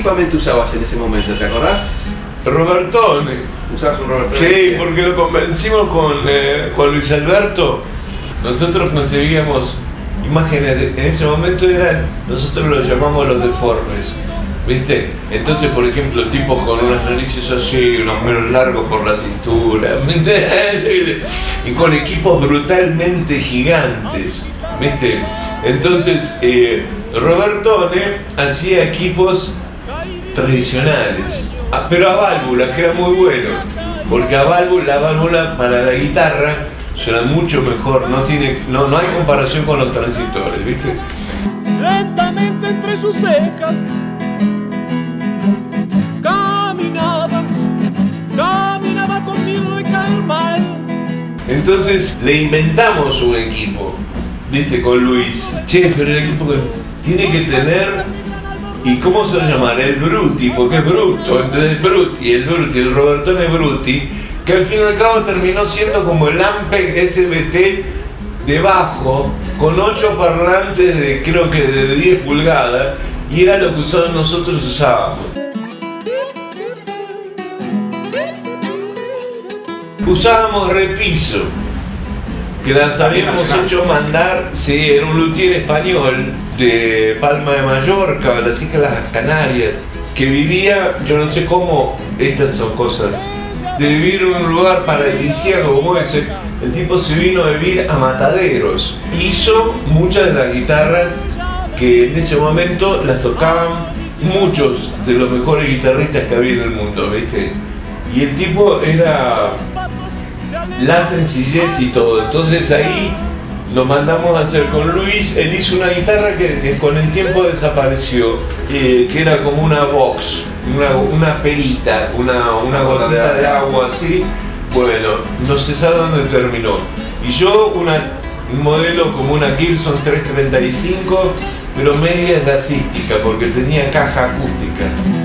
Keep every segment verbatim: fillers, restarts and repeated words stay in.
equipamiento usabas en ese momento? ¿Te acordás? Robertone. ¿Usabas un Robertone? Sí, porque lo convencimos con, eh, con Luis Alberto. Nosotros concebíamos imágenes, de, en ese momento eran, nosotros los llamamos los deformes, ¿viste? Entonces, por ejemplo, tipos con unas narices así, unos pelos largos por la cintura, ¿viste? Y con equipos brutalmente gigantes, ¿viste? Entonces, eh, Robertone hacía equipos tradicionales, pero a válvulas, que era muy bueno, porque a válvula, la válvula para la guitarra suena mucho mejor, no tiene, no, no hay comparación con los transistores, ¿viste? Lentamente entre sus cejas caminaba, caminaba con miedo de caer mal. Entonces le inventamos un equipo, ¿viste? Con Luis. Che, pero el equipo que tiene que tener, ¿y cómo se va a llamar? El Bruti, porque es bruto, entonces el Bruti, el Bruti, el Robertone Bruti, que al fin y al cabo terminó siendo como el Ampeg S B T de bajo, con ocho parlantes de creo que de diez pulgadas, y era lo que usados nosotros usábamos. Usábamos repiso, que las habíamos hecho mandar, sí, era un luthier español de Palma de Mallorca, las Islas Canarias, que vivía, yo no sé cómo, estas son cosas, de vivir en un lugar paradisíaco como ese, el tipo se vino a vivir a Mataderos. Hizo muchas de las guitarras que en ese momento las tocaban muchos de los mejores guitarristas que había en el mundo, ¿viste? Y el tipo era la sencillez y todo. Entonces ahí nos mandamos a hacer con Luis. Él hizo una guitarra que, que con el tiempo desapareció, eh, que era como una box, una, una perita, una, una gotita de agua así. Bueno, no se sabe dónde terminó. Y yo una, un modelo como una Gibson trescientos treinta y cinco, pero media jazzística, porque tenía caja acústica.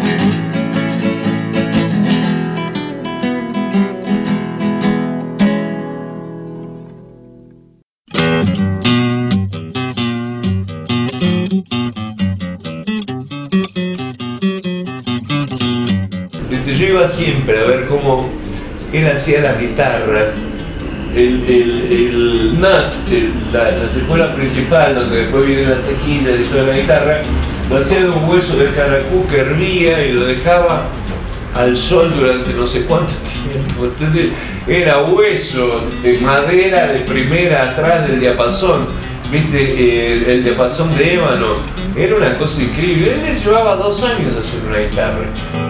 Yo iba siempre a ver cómo él hacía la guitarra, el, el, el N A T, el, la, la secuela principal, donde después vienen las cejillas y toda la guitarra, lo hacía de un hueso de caracú que hervía y lo dejaba al sol durante no sé cuánto tiempo. ¿Entendés? Era hueso de madera de primera atrás del diapasón, ¿viste? Eh, el diapasón de ébano, era una cosa increíble. Él le llevaba dos años hacer una guitarra.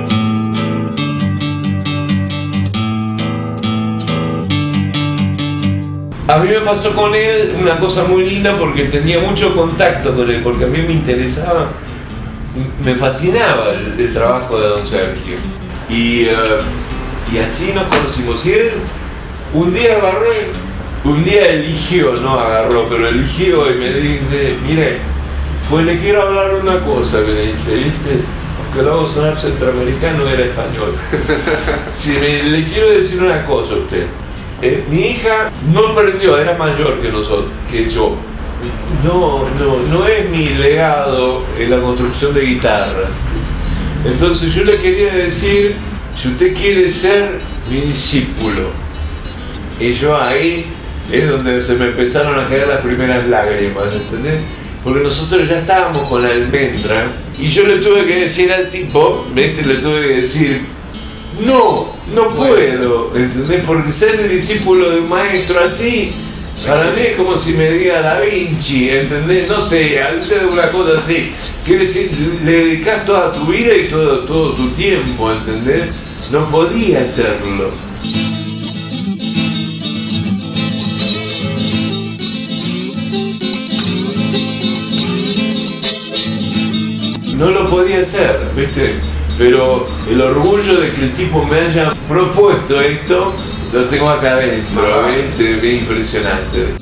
A mí me pasó con él una cosa muy linda porque tenía mucho contacto con él, porque a mí me interesaba, me fascinaba el, el trabajo de Don Sergio. Y, uh, y así nos conocimos. Y él un día agarró, un día eligió, no agarró, pero eligió y me dice, mire, pues le quiero hablar una cosa, me dice, ¿viste? Aunque lo hago sonar centroamericano, era español. Sí, me, le quiero decir una cosa a usted. Eh, mi hija no aprendió, era mayor que nosotros, que yo. No, no, no es mi legado en la construcción de guitarras. Entonces yo le quería decir, si usted quiere ser mi discípulo. Y yo ahí es donde se me empezaron a caer las primeras lágrimas, ¿entendés? Porque nosotros ya estábamos con la almendra y yo le tuve que decir al tipo, ¿viste? Le tuve que decir, no, no puedo, ¿entendés? Porque ser el discípulo de un maestro así, para mí es como si me diga Da Vinci, ¿entendés? No sé, al ser una cosa así, quiere decir, le dedicas toda tu vida y todo, todo tu tiempo, ¿entendés? No podía hacerlo. No lo podía hacer, ¿viste? Pero el orgullo de que el tipo me haya propuesto esto, lo tengo acá adentro, ¿viste? Es impresionante.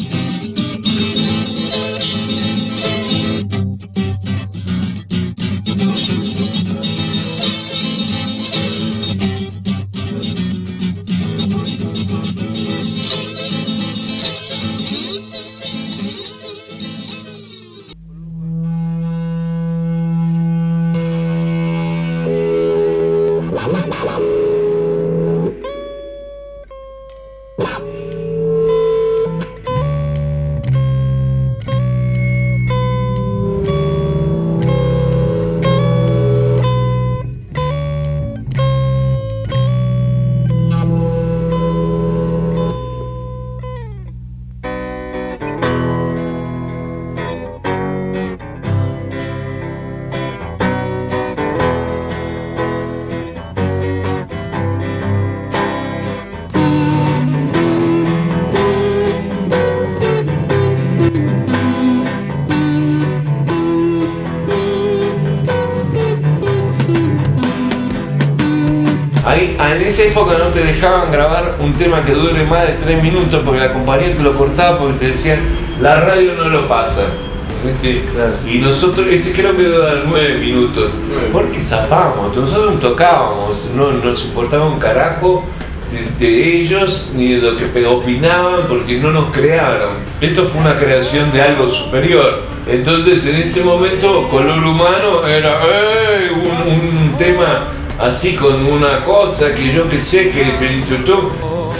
Ahí, en esa época no te dejaban grabar un tema que dure más de tres minutos porque la compañía te lo cortaba porque te decían la radio no lo pasa. ¿Viste? Claro. Y nosotros, ese creo que dura nueve minutos. Porque zafamos, nosotros no tocábamos, no nos importaba un carajo de, de ellos ni de lo que opinaban porque no nos crearon. Esto fue una creación de algo superior. Entonces en ese momento Color Humano era ¡eh! un, un tema así con una cosa que yo que sé que tú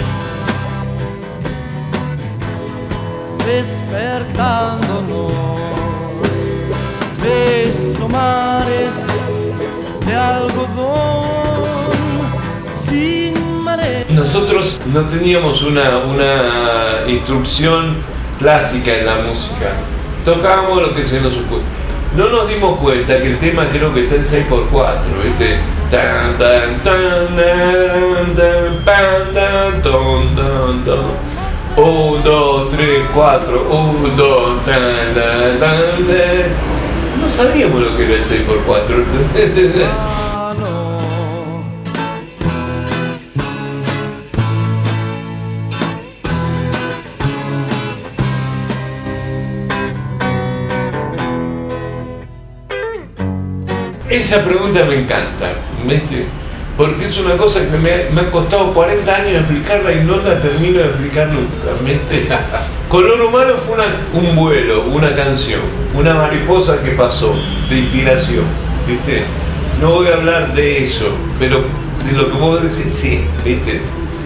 despertándonos, beso mares de algodón sin marea. Nosotros no teníamos una, una instrucción clásica en la música, tocábamos lo que se nos ocurre. No nos dimos cuenta que el tema creo que está en seis por cuatro, ¿viste? Tan, tan, tan, tan, tan, tan, tan, ton, ton, ton. Un, dos, tres, cuatro, un, dos, tan, tan, tan, tan. No sabíamos lo que era el seis por cuatro. Esa pregunta me encanta, ¿viste? Porque es una cosa que me, me ha costado cuarenta años explicarla y no la termino de explicar nunca, ¿viste? Color Humano fue una, un vuelo, una canción, una mariposa que pasó, de inspiración, ¿viste? No voy a hablar de eso, pero de lo que vos decís, sí, ¿viste?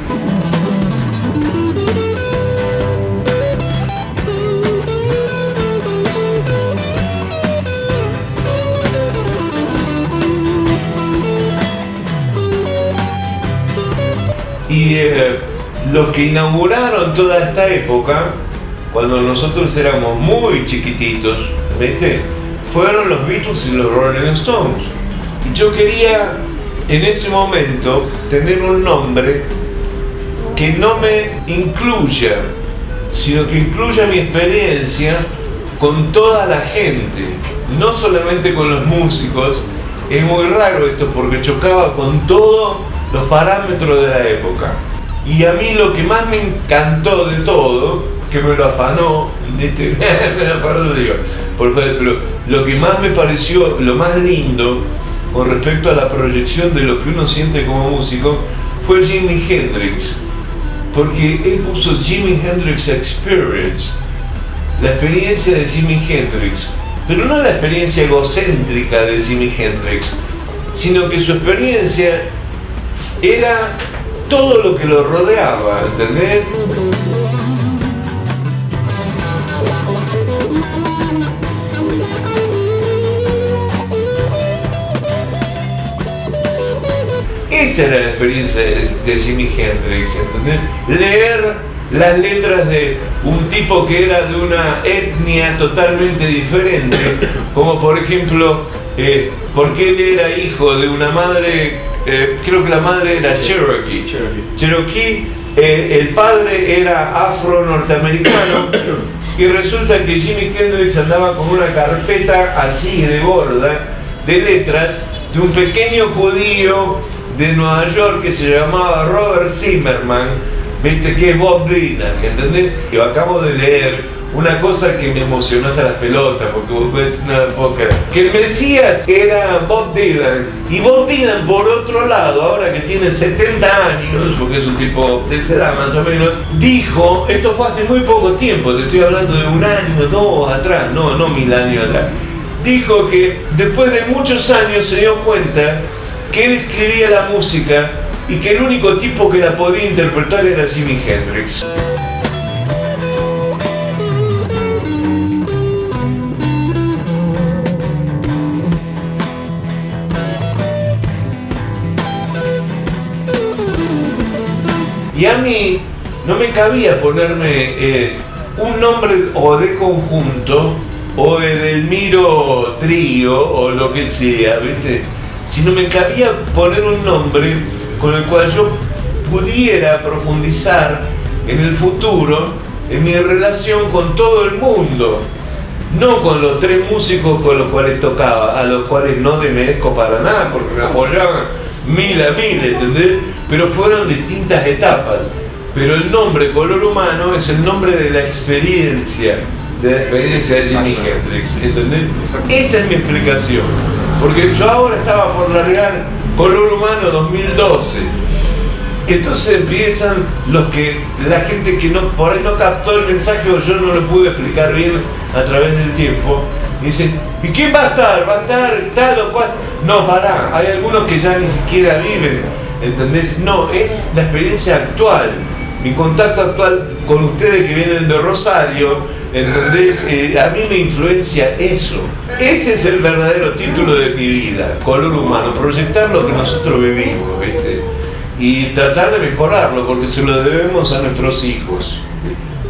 Y eh, los que inauguraron toda esta época, cuando nosotros éramos muy chiquititos, ¿viste? Fueron los Beatles y los Rolling Stones. Y yo quería, en ese momento, tener un nombre que no me incluya, sino que incluya mi experiencia con toda la gente, no solamente con los músicos. Es muy raro esto porque chocaba con todo los parámetros de la época. Y a mí lo que más me encantó de todo, que me lo afanó, ¿viste? me lo afanó, lo digo, por favor, pero lo que más me pareció, lo más lindo con respecto a la proyección de lo que uno siente como músico, fue Jimi Hendrix. Porque él puso Jimi Hendrix Experience, la experiencia de Jimi Hendrix, pero no la experiencia egocéntrica de Jimi Hendrix, sino que su experiencia era todo lo que lo rodeaba, ¿entendés? Esa era la experiencia de, de Jimi Hendrix, ¿entendés? Leer las letras de un tipo que era de una etnia totalmente diferente, como por ejemplo, eh, porque él era hijo de una madre, eh, creo que la madre era Cherokee, Cherokee, Cherokee eh, el padre era afro-norteamericano, y resulta que Jimi Hendrix andaba con una carpeta así de gorda de letras de un pequeño judío de Nueva York que se llamaba Robert Zimmerman, ¿viste? Que es Bob Dylan, ¿entendés? Yo acabo de leer una cosa que me emocionó hasta las pelotas, porque vos ves una poca. Que el Mesías era Bob Dylan. Y Bob Dylan, por otro lado, ahora que tiene setenta años, porque es un tipo de esa edad más o menos, dijo, esto fue hace muy poco tiempo, te estoy hablando de un año, dos atrás, no, no mil años atrás. Dijo que después de muchos años se dio cuenta que él escribía la música y que el único tipo que la podía interpretar era Jimi Hendrix. Y a mí no me cabía ponerme eh, un nombre o de conjunto o de Delmiro Trío o lo que sea, ¿viste? Sino me cabía poner un nombre con el cual yo pudiera profundizar en el futuro en mi relación con todo el mundo, no con los tres músicos con los cuales tocaba, a los cuales no desmerezco para nada porque me apoyaban mil a mil, ¿entendés? Pero fueron distintas etapas. Pero el nombre Color Humano es el nombre de la experiencia, de la experiencia de Jimi Hendrix, ¿entendés? Esa es mi explicación. Porque yo ahora estaba por largar Color Humano dos mil doce. Entonces empiezan los que, la gente que no, por ahí no captó el mensaje o yo no lo pude explicar bien a través del tiempo. Y dicen, ¿y quién va a estar? ¿Va a estar tal o cual? No, pará, hay algunos que ya ni siquiera viven, ¿entendés? No, es la experiencia actual, mi contacto actual con ustedes que vienen de Rosario, ¿entendés? Eh, a mí me influencia eso. Ese es el verdadero título de mi vida, Color Humano, proyectar lo que nosotros vivimos, ¿viste? Y tratar de mejorarlo, porque se lo debemos a nuestros hijos.